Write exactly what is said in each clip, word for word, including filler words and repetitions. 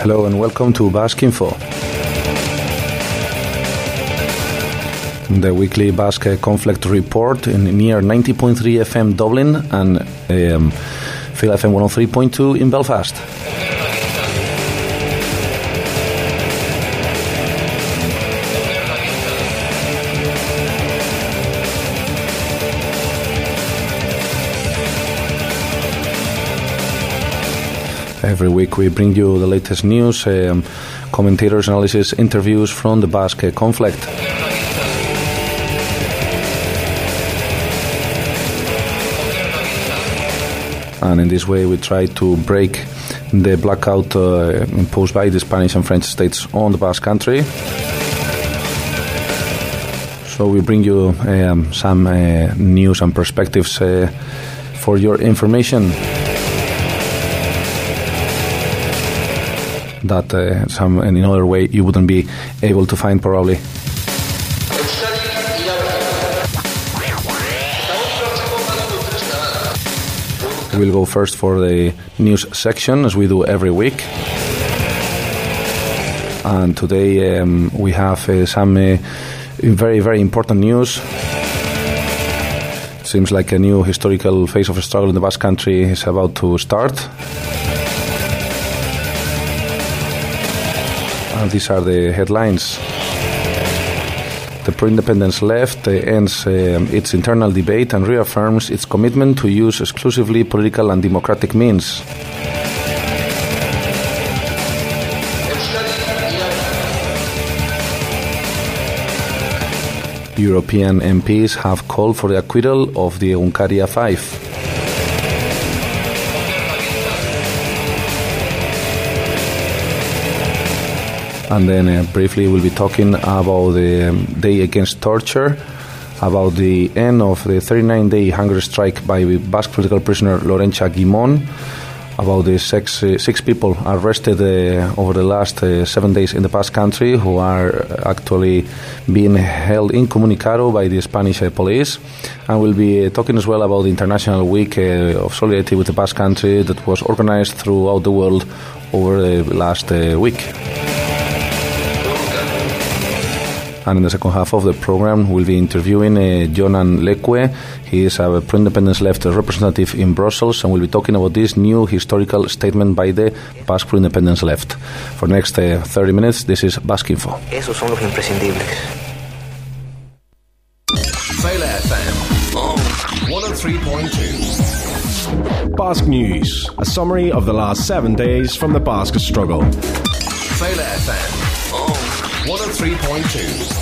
Hello and welcome to Basque Info, the weekly Basque conflict report in near ninety point three F M Dublin and um, Phil F M one oh three point two in Belfast. Every week we bring you the latest news, um, commentators, analysis, interviews from the Basque conflict. And in this way we try to break the blackout uh, imposed by the Spanish and French states on the Basque country. So we bring you um, some uh, news and perspectives uh, for your information. That uh, some in another way you wouldn't be able to find probably. We'll go first for the news section, as we do every week. And today um, we have uh, some uh, very, very important news. It seems like a new historical phase of a struggle in the Basque country is about to start. And these are the headlines. The pro-independence left uh, ends uh, its internal debate and reaffirms its commitment to use exclusively political and democratic means. European M Ps have called for the acquittal of the Egunkaria Five. And then uh, briefly we'll be talking about the um, Day Against Torture, about the end of the thirty-nine day hunger strike by Basque political prisoner Laurentia Guimon, about the six, uh, six people arrested uh, over the last uh, seven days in the Basque country who are actually being held incommunicado by the Spanish uh, police. And we'll be uh, talking as well about the International Week uh, of Solidarity with the Basque country that was organized throughout the world over the last uh, week. And in the second half of the program, we'll be interviewing uh, Jonan Leque. He is a pro-independence left representative in Brussels, and we'll be talking about this new historical statement by the Basque pro-independence left. For the next uh, thirty minutes, this is Basque Info. Esos son los imprescindibles. Fail F M on one oh three point two. Basque News, a summary of the last seven days from the Basque struggle. Fail F M on one oh three point two.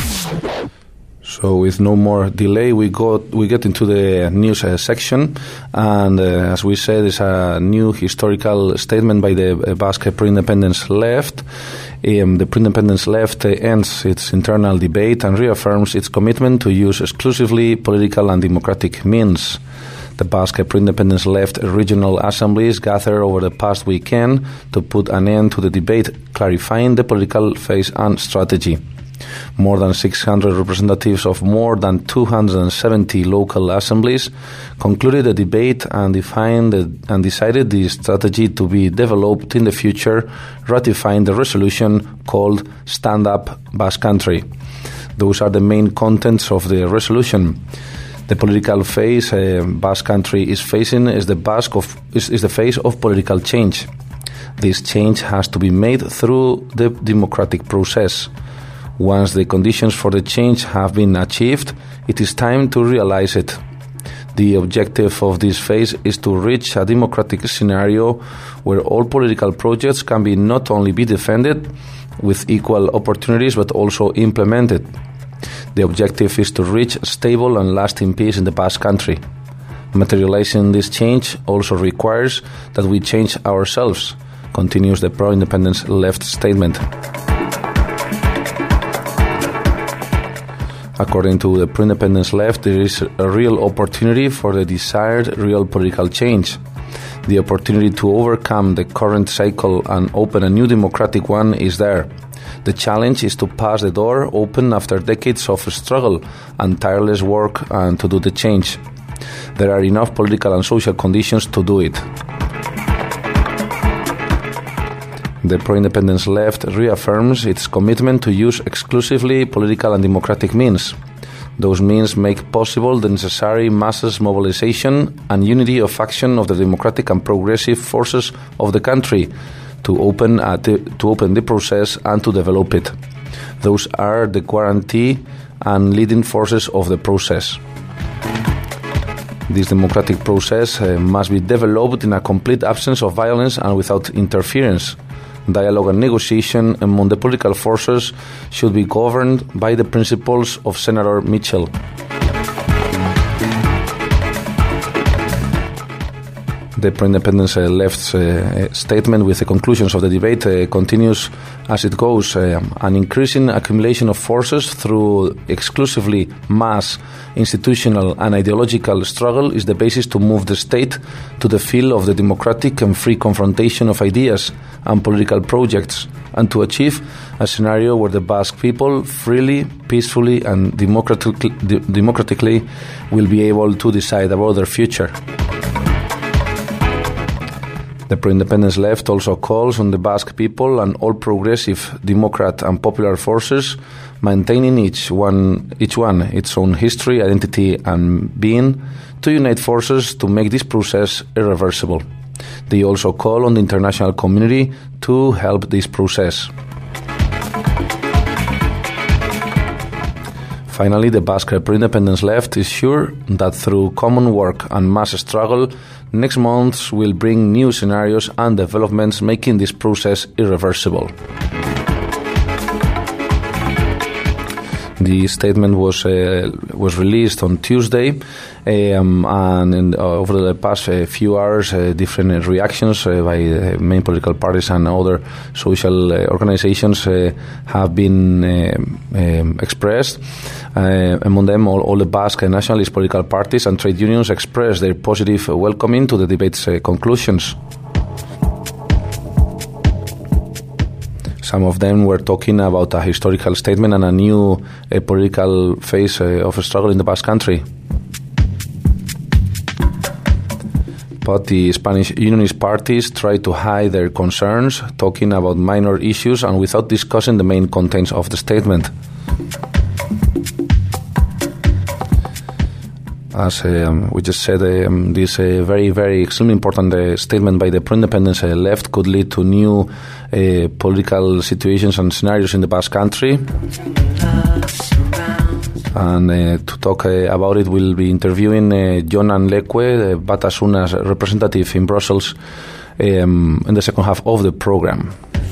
So with no more delay, we go we get into the news uh, section, and uh, as we said, it's a new historical statement by the uh, Basque pro-independence left. Um, the pro-independence left uh, ends its internal debate and reaffirms its commitment to use exclusively political and democratic means. The Basque pro-independence left regional assemblies gathered over the past weekend to put an end to the debate, clarifying the political phase and strategy. More than six hundred representatives of more than two hundred seventy local assemblies concluded the debate and defined the, and decided the strategy to be developed in the future, ratifying the resolution called Stand Up Basque Country. Those are the main contents of the resolution. The political phase uh, Basque Country is facing is the Basque of is, is the phase of political change. This change has to be made through the democratic process. Once the conditions for the change have been achieved, it is time to realize it. The objective of this phase is to reach a democratic scenario where all political projects can be not only be defended with equal opportunities but also implemented. The objective is to reach stable and lasting peace in the Basque country. Materializing this change also requires that we change ourselves, continues the pro-independence left statement. According to the pro-independence left, there is a real opportunity for the desired real political change. The opportunity to overcome the current cycle and open a new democratic one is there. The challenge is to pass the door open after decades of struggle and tireless work and to do the change. There are enough political and social conditions to do it. The pro-independence left reaffirms its commitment to use exclusively political and democratic means. Those means make possible the necessary masses mobilization and unity of action of the democratic and progressive forces of the country to open, uh, the, to open the process and to develop it. Those are the guarantee and leading forces of the process. This democratic process uh, must be developed in a complete absence of violence and without interference. Dialogue and negotiation among the political forces should be governed by the principles of Senator Mitchell. The pro-independence uh, left's uh, statement with the conclusions of the debate uh, continues as it goes. Uh, an increasing accumulation of forces through exclusively mass, institutional and ideological struggle is the basis to move the state to the field of the democratic and free confrontation of ideas and political projects, and to achieve a scenario where the Basque people freely, peacefully and democratically, de- democratically will be able to decide about their future. The pro-independence left also calls on the Basque people and all progressive, democrat and popular forces, maintaining each one, each one its own history, identity and being, to unite forces to make this process irreversible. They also call on the international community to help this process. Finally, the Basque pro-independence left is sure that through common work and mass struggle, next months will bring new scenarios and developments making this process irreversible. The statement was uh, was released on Tuesday, um, and in, uh, over the past uh, few hours, uh, different reactions uh, by uh, main political parties and other social uh, organizations uh, have been uh, um, expressed. Uh, among them, all, all the Basque nationalist political parties and trade unions expressed their positive welcoming to the debate's uh, conclusions. Some of them were talking about a historical statement and a new uh, political phase uh, of a struggle in the Basque Country. But the Spanish unionist parties tried to hide their concerns, talking about minor issues and without discussing the main contents of the statement. As um, we just said, um, this uh, very, very extremely important uh, statement by the pro-independence uh, left could lead to new uh, political situations and scenarios in the Basque Country. And uh, to talk uh, about it, we'll be interviewing uh, Jonan Leque, uh, Batasuna's representative in Brussels, um, in the second half of the program.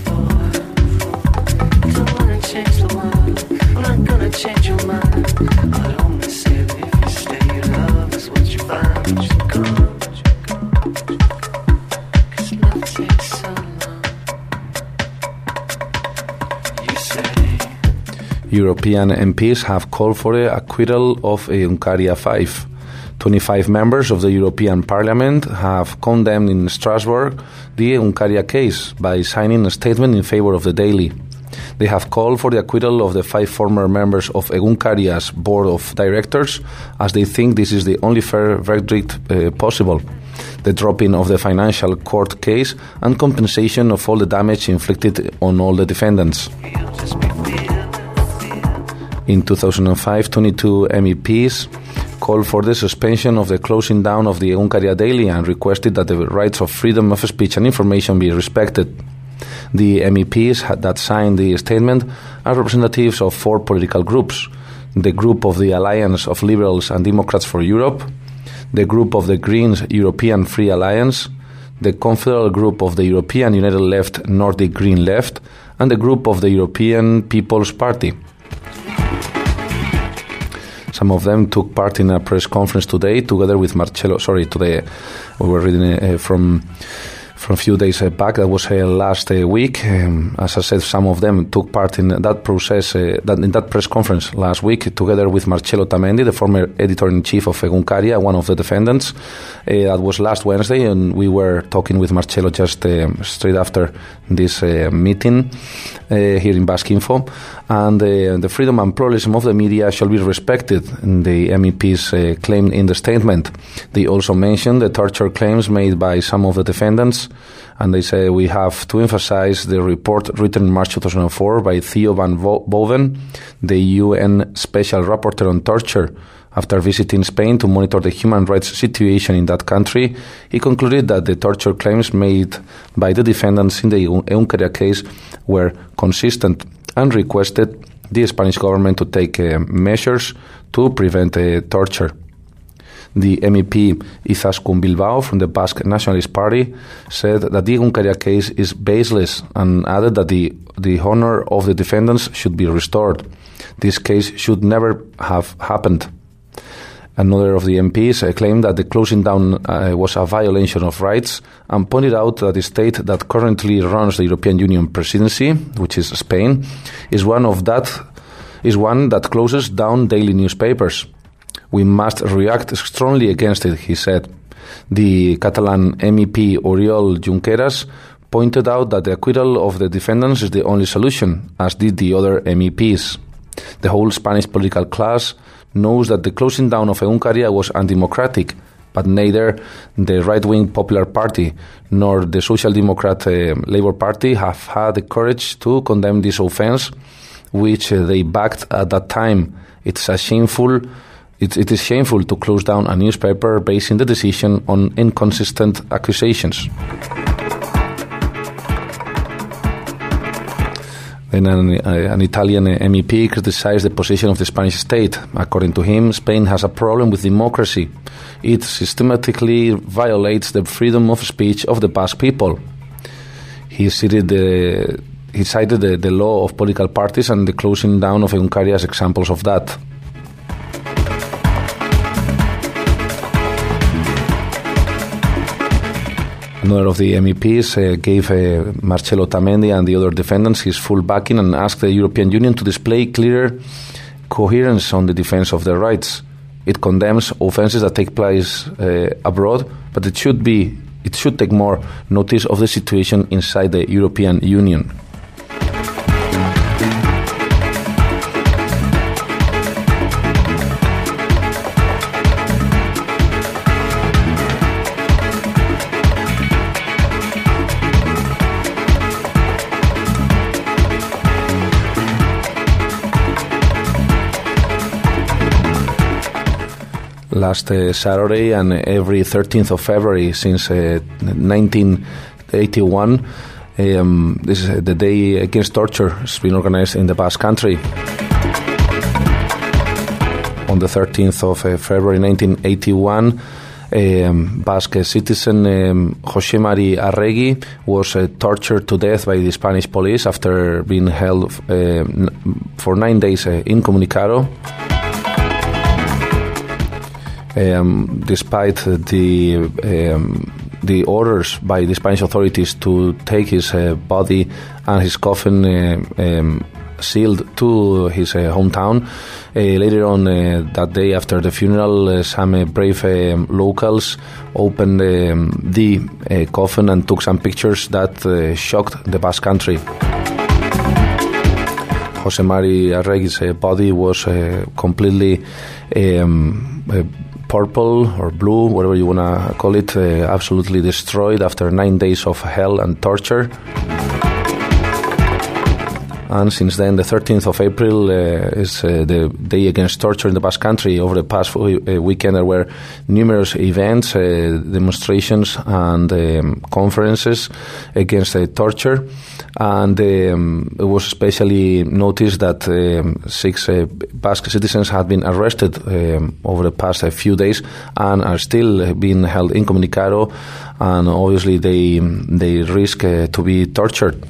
European M Ps have called for the acquittal of Egunkaria five. twenty-five members of the European Parliament have condemned in Strasbourg the Egunkaria case by signing a statement in favor of the Daily. They have called for the acquittal of the five former members of Egunkaria's board of directors, as they think this is the only fair verdict uh, possible. The dropping of the financial court case and compensation of all the damage inflicted on all the defendants. In two thousand five, twenty-two M E Ps called for the suspension of the closing down of the Egunkaria Daily and requested that the rights of freedom of speech and information be respected. The M E Ps that signed the statement are representatives of four political groups: the group of the Alliance of Liberals and Democrats for Europe, the group of the Greens European Free Alliance, the confederal group of the European United Left Nordic Green Left, and the group of the European People's Party. Some of them took part in a press conference today, together with Marcelo. Sorry, today we were reading uh, from from a few days uh, back. That was uh, last uh, week. Um, as I said, some of them took part in that process, uh, that in that press conference last week, together with Marcelo Tamendi, the former editor-in-chief of Egunkaria, one of the defendants. Uh, that was last Wednesday, and we were talking with Marcelo just uh, straight after this uh, meeting uh, here in Basque Info. and uh, the freedom and pluralism of the media shall be respected, the M E Ps uh, claimed in the statement. They also mentioned the torture claims made by some of the defendants, and they say we have to emphasize the report written in March two thousand four by Theo van Boven, the U N Special Rapporteur on Torture. After visiting Spain to monitor the human rights situation in that country, he concluded that the torture claims made by the defendants in the Eunkaria case were consistent and requested the Spanish government to take uh, measures to prevent uh, torture. The M E P Izaskun Bilbao from the Basque Nationalist Party said that the Egunkaria case is baseless and added that the, the honor of the defendants should be restored. This case should never have happened. Another of the M Ps uh, claimed that the closing down uh, was a violation of rights and pointed out that the state that currently runs the European Union presidency, which is Spain, is one of that is one that closes down daily newspapers. We must react strongly against it, he said. The Catalan M E P Oriol Junqueras pointed out that the acquittal of the defendants is the only solution, as did the other M E Ps. The whole Spanish political class knows that the closing down of Egunkaria was undemocratic, but neither the right-wing Popular Party nor the Social Democrat uh, Labour Party have had the courage to condemn this offence, which uh, they backed at that time. It's a shameful, it, it is shameful to close down a newspaper basing the decision on inconsistent accusations. Then an, uh, an Italian M E P criticized the position of the Spanish state. According to him, Spain has a problem with democracy. It systematically violates the freedom of speech of the Basque people. He cited the, he cited the, the law of political parties and the closing down of Egunkaria as examples of that. Another of the M E Ps uh, gave uh, Marcelo Otamendi and the other defendants his full backing and asked the European Union to display clearer coherence on the defense of their rights. It condemns offences that take place uh, abroad, but it should be it should take more notice of the situation inside the European Union. Last uh, Saturday and every thirteenth of February since uh, nineteen eighty-one, um, this is the Day Against Torture. It's been organized in the Basque Country. On the thirteenth of uh, February nineteen eighty-one, um, Basque citizen um, José Mari Arregui was uh, tortured to death by the Spanish police after being held uh, n- for nine days uh, incommunicado. Um, despite the um, the orders by the Spanish authorities to take his uh, body and his coffin uh, um, sealed to his uh, hometown, uh, later on uh, that day after the funeral, uh, some uh, brave uh, locals opened um, the uh, coffin and took some pictures that uh, shocked the Basque Country. José Mari Arregui's uh, body was uh, completely um, uh, purple or blue, whatever you want to call it, uh, absolutely destroyed after nine days of hell and torture. And since then, the thirteenth of April uh, is uh, the Day Against Torture in the Basque Country. Over the past w- uh, weekend, there were numerous events, uh, demonstrations, and um, conferences against uh, torture. And um, it was especially noticed that um, six uh, Basque citizens had been arrested um, over the past uh, few days and are still being held incommunicado, and obviously they they risk uh, to be tortured.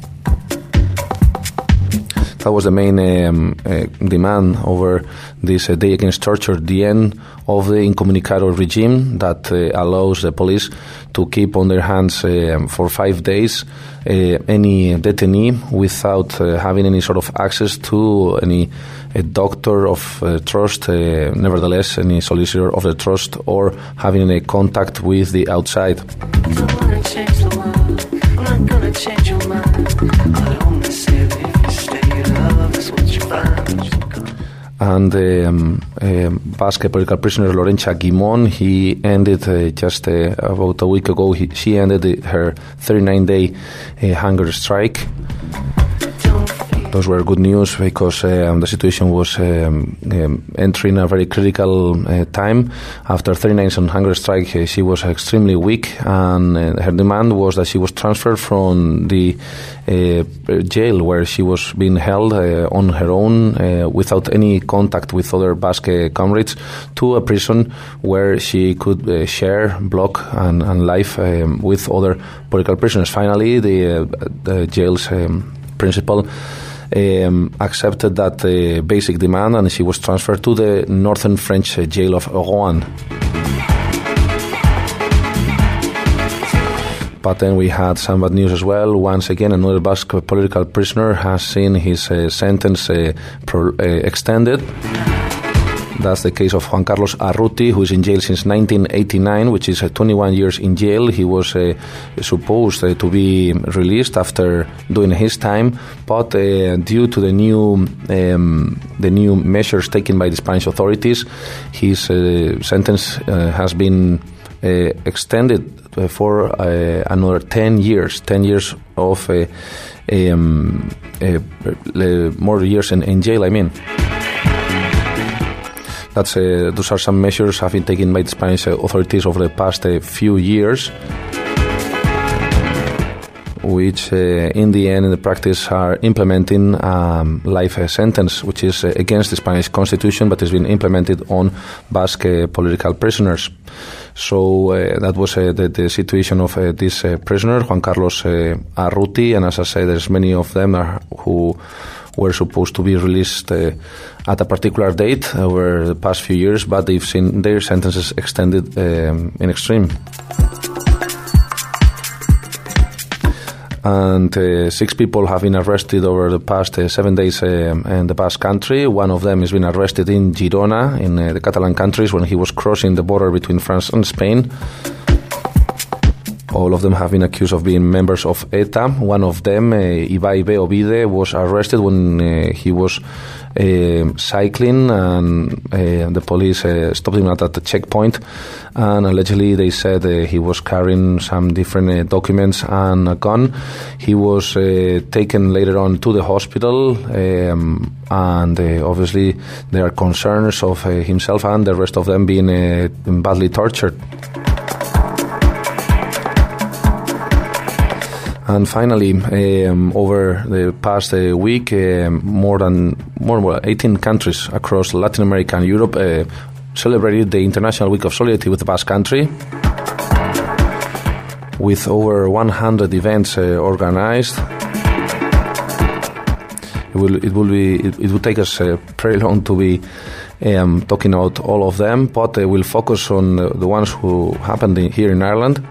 That was the main um, uh, demand over this uh, Day Against Torture, the end of the incommunicado regime that uh, allows the police to keep on their hands uh, for five days uh, any detainee without uh, having any sort of access to any a doctor of uh, trust, uh, nevertheless any solicitor of the trust, or having any contact with the outside. I wanna change the world, I'm not gonna change your mind. I only say that if you stay And the um, um, Basque political prisoner Laurentia Guimon, he ended uh, just uh, about a week ago, he, she ended the, her thirty-nine day uh, hunger strike. Those were good news because um, the situation was um, um, entering a very critical uh, time. After thirty-nine days on hunger strike, uh, she was extremely weak, and uh, her demand was that she was transferred from the uh, jail where she was being held uh, on her own uh, without any contact with other Basque comrades to a prison where she could uh, share block and, and life um, with other political prisoners. Finally, the, uh, the jail's um, principal Um, accepted that uh, basic demand, and she was transferred to the northern French uh, jail of Rouen. But then we had some bad news as well. Once again, another Basque political prisoner has seen his uh, sentence uh, pro- uh, extended. That's the case of Juan Carlos Arruti, who is in jail since nineteen eighty-nine, which is uh, twenty-one years in jail. He was uh, supposed uh, to be released after doing his time, but uh, due to the new um, the new measures taken by the Spanish authorities, his uh, sentence uh, has been uh, extended uh, for uh, another ten years, ten years of uh, um, uh, uh, more years in, in jail, I mean. That's, uh, those are some measures have been taken by the Spanish uh, authorities over the past uh, few years, which uh, in the end, in the practice, are implementing um, life uh, sentence, which is uh, against the Spanish constitution, but has been implemented on Basque uh, political prisoners. So uh, that was uh, the, the situation of uh, this uh, prisoner, Juan Carlos uh, Arruti, and as I said, there's many of them are, who were supposed to be released uh, at a particular date over the past few years, but they've seen their sentences extended um, in extreme. And uh, six people have been arrested over the past uh, seven days um, in the Basque Country. One of them has been arrested in Girona, in uh, the Catalan countries, when he was crossing the border between France and Spain. All of them have been accused of being members of ETA. One of them, uh, Ibai Beobide, was arrested when uh, he was uh, cycling, and uh, the police uh, stopped him at, at the checkpoint, and allegedly they said uh, he was carrying some different uh, documents and a gun. He was uh, taken later on to the hospital, um, and uh, obviously there are concerns of uh, himself and the rest of them being uh, badly tortured. And finally, um, over the past uh, week, uh, more than more than eighteen countries across Latin America and Europe uh, celebrated the International Week of Solidarity with the Basque Country, with over one hundred events uh, organized. It will it will be it, it will take us uh, very long to be um, talking about all of them, but uh, we'll focus on uh, the ones who happened in, here in Ireland.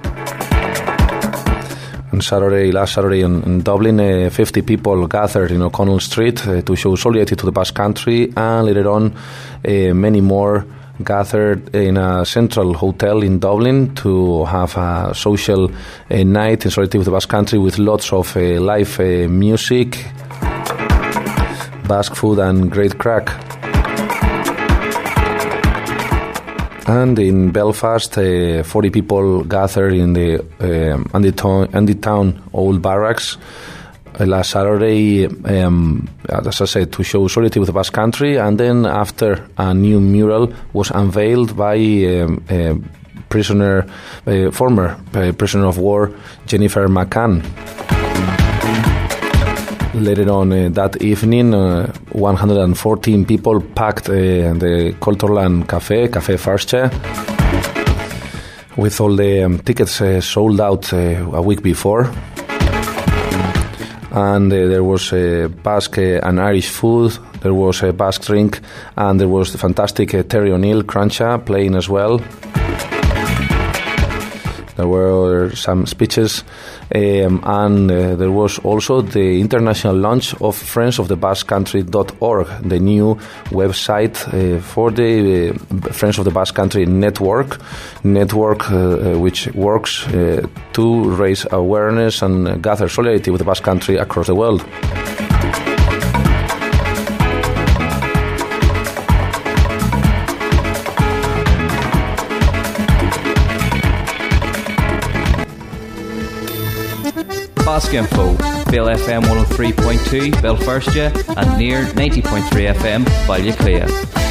On Saturday, last Saturday in, in Dublin, uh, fifty people gathered in O'Connell Street uh, to show solidarity to the Basque Country, and later on, uh, many more gathered in a central hotel in Dublin to have a social uh, night in solidarity with the Basque Country with lots of uh, live uh, music, Basque food, and great crack. And in Belfast, uh, forty people gathered in the um, Andy, Town, Andy Town Old Barracks uh, last Saturday, um, as I said, to show solidarity with the Basque Country. And then after, a new mural was unveiled by um, uh, prisoner, uh, former uh, prisoner of war Jennifer McCann. Later on uh, that evening, uh, one hundred fourteen people packed uh, the Culturland Cafe, Café Farsche, with all the um, tickets uh, sold out uh, a week before. And uh, there was uh, Basque uh, and Irish food, there was a Basque drink, and there was the fantastic uh, Terry O'Neill Cruncha playing as well. There were some speeches, um, and uh, there was also the international launch of friends of the basque country dot org, the new website uh, for the uh, Friends of the Basque Country network, network uh, which works uh, to raise awareness and gather solidarity with the Basque Country across the world. Basque Info, Bill F M one oh three point two, Belfirstia, and near ninety point three F M, Ballyclea.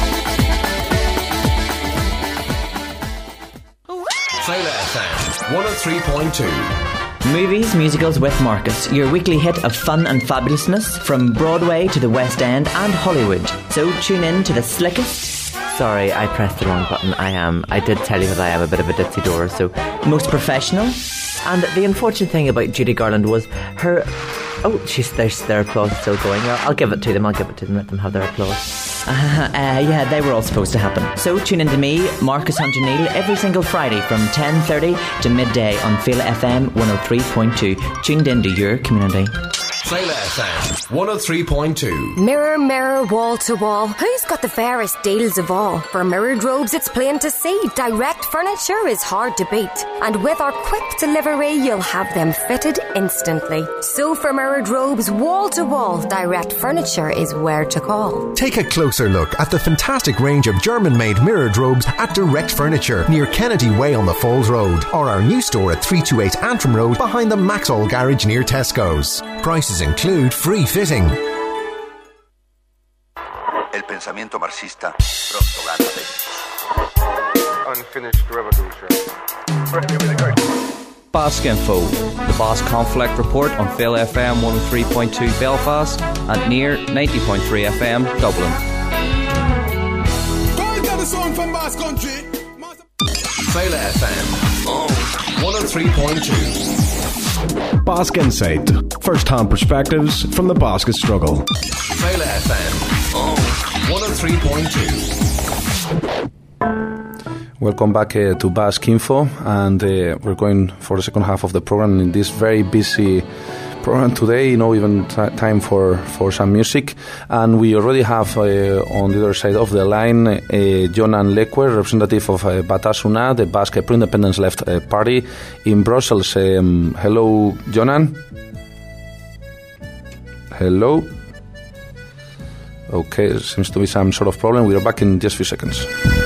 Féile F M one oh three point two. Movies, musicals with Marcus, your weekly hit of fun and fabulousness from Broadway to the West End and Hollywood. So tune in to the slickest... Sorry, I pressed the wrong button. I am. I did tell you that I am a bit of a ditzy door, so... Most professional. And the unfortunate thing about Judy Garland was her... Oh, she's, there's, their applause is still going. I'll, I'll give it to them. I'll give it to them. Let them have their applause. Uh, uh, yeah, they were all supposed to happen. So tune in to me, Marcus Hunter Neal, every single Friday from ten thirty to midday on Féile F M one oh three point two. Tuned in to your community. Féile F M one oh three point two. Mirror, mirror, wall to wall, who's got the fairest deals of all? For Mirrored Robes, it's plain to see, direct furniture is hard to beat. And with our quick delivery, you'll have them fitted instantly. So for Mirrored Robes, wall to wall, direct furniture is where to call. Take a closer look at the fantastic range of German-made mirrored robes at Direct Furniture near Kennedy Way on the Falls Road, or our new store at three twenty-eight Antrim Road behind the Maxall Garage near Tesco's. Prices include free fitting. El pensamiento marxista pronto gana de unfinished revolution. Basque Info, the Basque Conflict Report on Féile F M one oh three point two Belfast and near ninety point three F M Dublin. Féile F M one oh three point two. Basque Insight, first-hand perspectives from the Basque struggle. Féile F M one oh three point two. Welcome back uh, to Basque Info, and uh, we're going for the second half of the program in this very busy program today, you know, even t- time for, for some music. And we already have uh, on the other side of the line uh, Jonan Lecuer, representative of uh, Batasuna, the Basque Pro-Independence Left uh, Party in Brussels. Um, hello, Jonan. Hello. Okay, there seems to be some sort of problem. We're back in just a few seconds.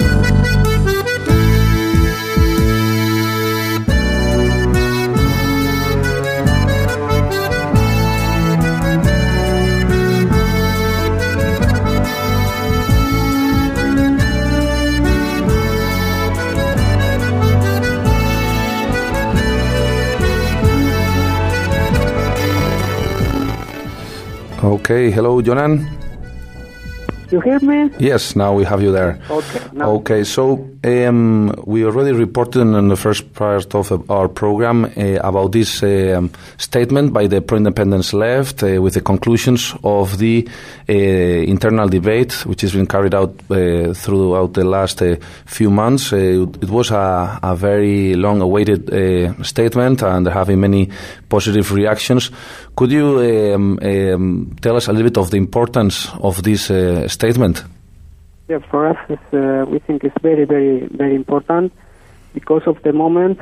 Okay, hello, Jonan. You hear me? Yes, now we have you there. Okay. Now. Okay, so um, we already reported in the first part of our program uh, about this um, statement by the pro-independence left uh, with the conclusions of the uh, internal debate, which has been carried out uh, throughout the last uh, few months. Uh, it was a, a very long-awaited uh, statement, and there have been many positive reactions. Could you um, um, tell us a little bit of the importance of this uh, statement? Yeah, for us, it's, uh, we think it's very, very, very important because of the moment,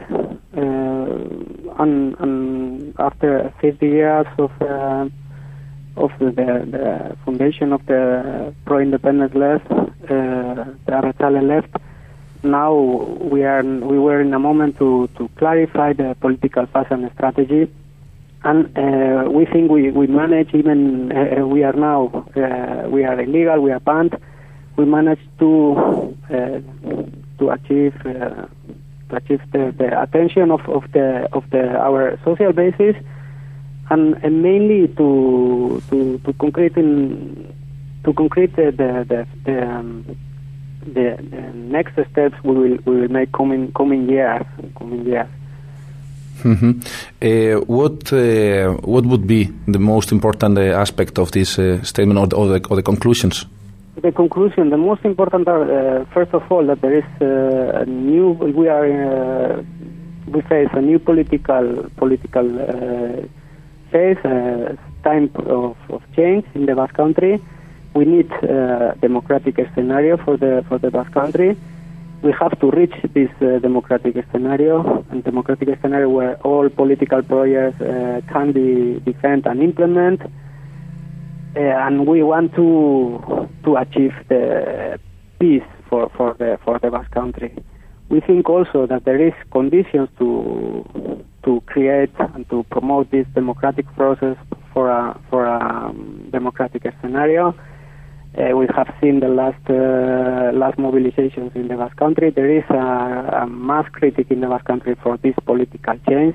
uh, and, and after fifty years of uh, of the, the foundation of the pro-independence left, uh, the Arratsalde left. Now we are we were in a moment to, to clarify the political path and strategy. And uh, we think we, we manage, even uh, we are now, uh, we are illegal, we are banned, we managed to uh, to achieve uh, to achieve the, the attention of, of the of the our social basis, and, and mainly to to to concrete in, to concrete the the the, the, um, the, the next steps we will we will make coming coming years coming years. Mm-hmm. Uh, what uh, what would be the most important uh, aspect of this uh, statement, or the, or, the, or the conclusions? The conclusion, the most important are, uh, first of all, that there is uh, a new, we are, uh, we face a new political political uh, phase, uh, time of, of change in the Basque Country. We need a democratic scenario for the for the Basque Country. We have to reach this uh, democratic scenario, and democratic scenario where all political projects uh, can be defended and implemented. Uh, and we want to to achieve the peace for, for the for the Basque Country. We think also that there is conditions to to create and to promote this democratic process for a for a um, democratic scenario. Uh, we have seen the last uh, last mobilizations in the Basque Country. There is a, a mass critic in the Basque Country for this political change.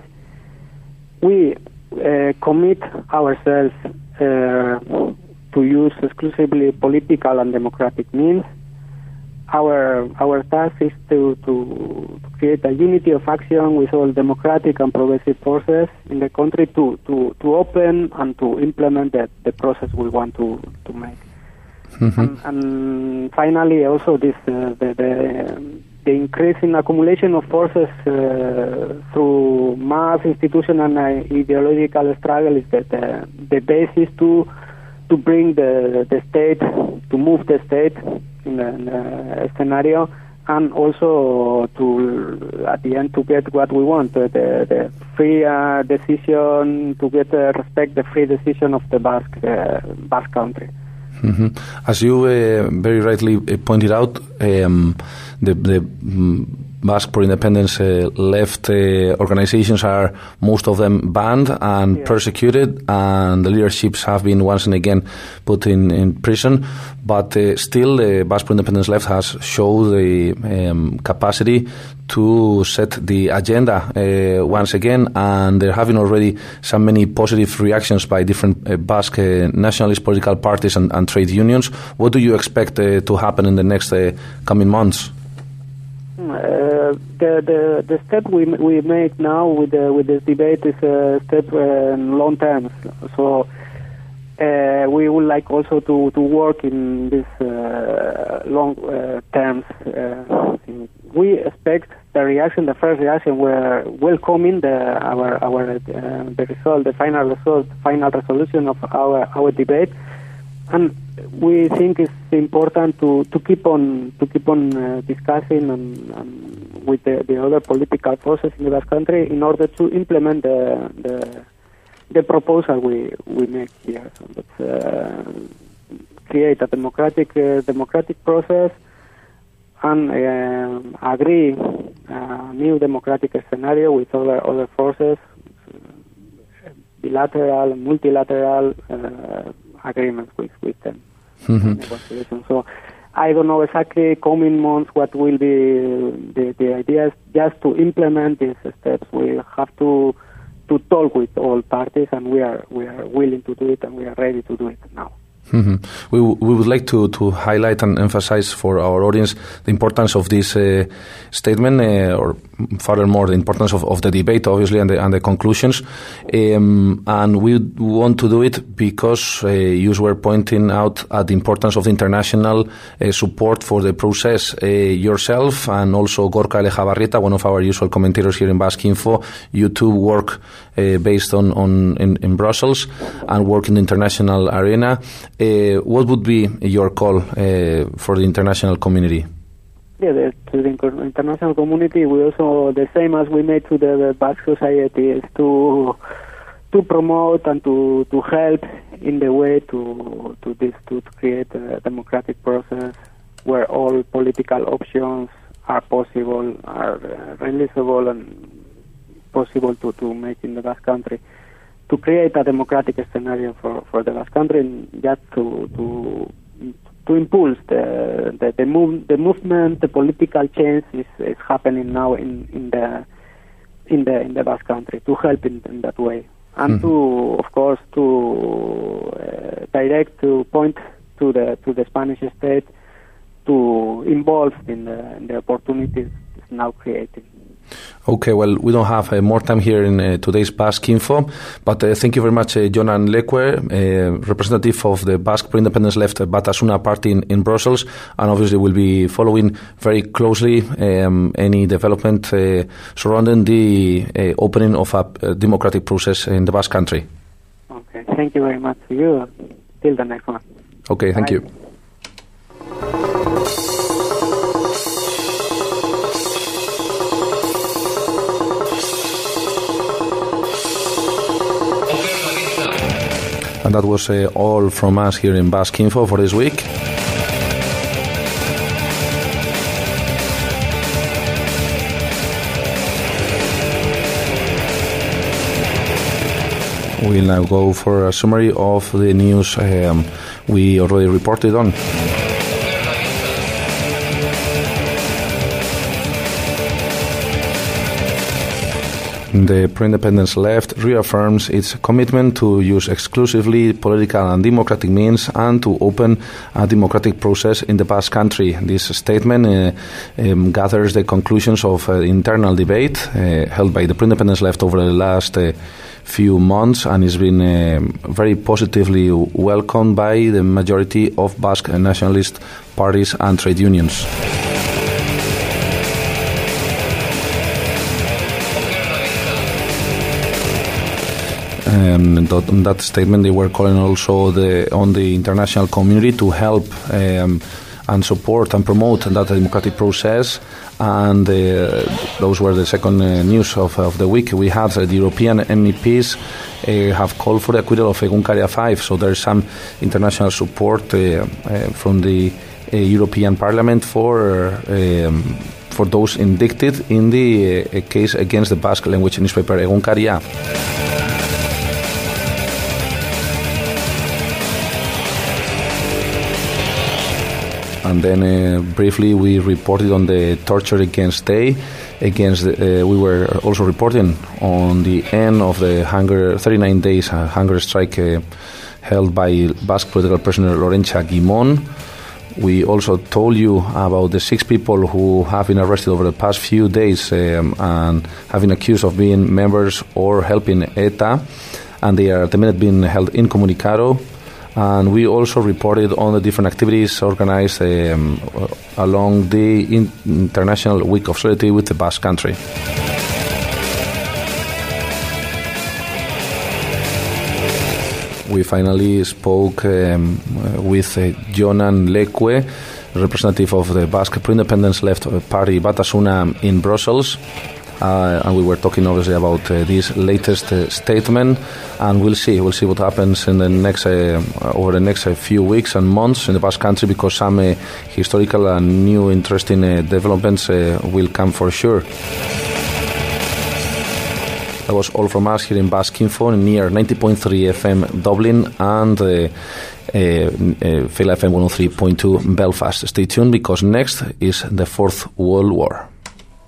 We uh, commit ourselves uh, to use exclusively political and democratic means. Our our task is to, to create a unity of action with all democratic and progressive forces in the country to, to, to open and to implement the, the process we want to, to make. Mm-hmm. And, and finally, also this uh, the, the the increasing accumulation of forces uh, through mass institutional and uh, ideological struggle is that the, the basis to to bring the the state, to move the state in the, in the scenario, and also to at the end to get what we want, the the, the free uh, decision, to get uh, respect the free decision of the Basque uh, Basque country. Mm-hmm. As you uh, very rightly uh, pointed out, um, the, the um, Basque pro-independence uh, left uh, organizations are, most of them, banned and yeah. persecuted, and the leaderships have been once and again put in, in prison. But uh, still, the Basque pro-independence left has shown the um, capacity to set the agenda uh, once again, and they're having already so many positive reactions by different uh, Basque uh, nationalist political parties and, and trade unions. What do you expect uh, to happen in the next uh, coming months? Uh, the, the the step we we make now with the, with this debate is a step uh, in long term. So uh, we would like also to, to work in this uh, long uh, terms. Uh, we expect the reaction, the first reaction, were welcoming the our our uh, the result, the final result, final resolution of our our debate, and we think it's important to, to keep on to keep on uh, discussing and, and with the, the other political forces in the Basque Country in order to implement the the, the proposal we we make here. So let's uh, create a democratic uh, democratic process and uh, agree a new democratic scenario with other other forces, bilateral, multilateral uh, agreements with with them. Mm-hmm. So I don't know exactly coming months what will be the the idea is just to implement these steps. We have to to talk with all parties, and we are we are willing to do it, and we are ready to do it now. Mm-hmm. We we would like to, to highlight and emphasize for our audience the importance of this uh, statement, uh, or furthermore the importance of, of the debate, obviously, and the, and the conclusions. Um, and we want to do it because uh, you were pointing out at the importance of the international uh, support for the process. Uh, yourself and also Gorka Elejabarrieta, one of our usual commentators here in Basque Info, you two work uh, based on, on in, in Brussels and work in the international arena. Uh, what would be your call uh, for the international community? Yeah, the, to the international community, we also, the same as we made to the, the Basque society, is to to promote and to, to help in the way to to this to, to create a democratic process where all political options are possible, are uh, realizable and possible to, to make in the Basque Country. To create a democratic scenario for, for the Basque Country, and just to to to impulse the the the, move, the movement, the political change is, is happening now in, in the in the in the Basque Country. To help in, in that way, and mm-hmm. to of course to uh, direct to point to the to the Spanish state to involve in the, in the opportunities it's now creating. Okay, well, we don't have uh, more time here in uh, today's Basque Info, but uh, thank you very much, uh, Jonan Leque, uh, representative of the Basque Pro-Independence Left Batasuna Party in, in Brussels, and obviously we'll be following very closely um, any development uh, surrounding the uh, opening of a, a democratic process in the Basque Country. Okay, thank you very much to you. Till the next one. Okay, thank Bye. you. And that was uh, all from us here in Basque Info for this week. We'll now go for a summary of the news um, we already reported on. The pro-independence left reaffirms its commitment to use exclusively political and democratic means and to open a democratic process in the Basque Country. This statement uh, um, gathers the conclusions of uh, internal debate uh, held by the pro-independence left over the last uh, few months and has been uh, very positively welcomed by the majority of Basque nationalist parties and trade unions. Um, in that, in that statement, they were calling also the, on the international community to help um, and support and promote that democratic process. And uh, those were the second uh, news of, of the week. We had uh, the European M E Ps uh, have called for the acquittal of Egunkaria five. So there's some international support uh, uh, from the uh, European Parliament for um, for those indicted in the uh, case against the Basque language newspaper Egunkaria. And then uh, briefly we reported on the torture against Day. Against the, uh, we were also reporting on the end of the hunger, thirty-nine days uh, hunger strike uh, held by Basque political prisoner Laurentia Guimon. We also told you about the six people who have been arrested over the past few days um, and have been accused of being members or helping ETA, and they are at the minute being held incommunicado. And we also reported on the different activities organized um, along the in- International Week of Solidarity with the Basque Country. We finally spoke um, with uh, Jonan Leque, representative of the Basque Pro-Independence Left Party Batasuna in Brussels. Uh, and we were talking obviously about uh, this latest uh, statement, and we'll see we'll see what happens in the next uh, over the next uh, few weeks and months in the Basque Country, because some uh, historical and new interesting uh, developments uh, will come for sure. That was all from us here in Basque Info near ninety point three F M Dublin and uh, uh, uh, Féile F M one oh three point two Belfast. Stay tuned, because next is the Fourth World War.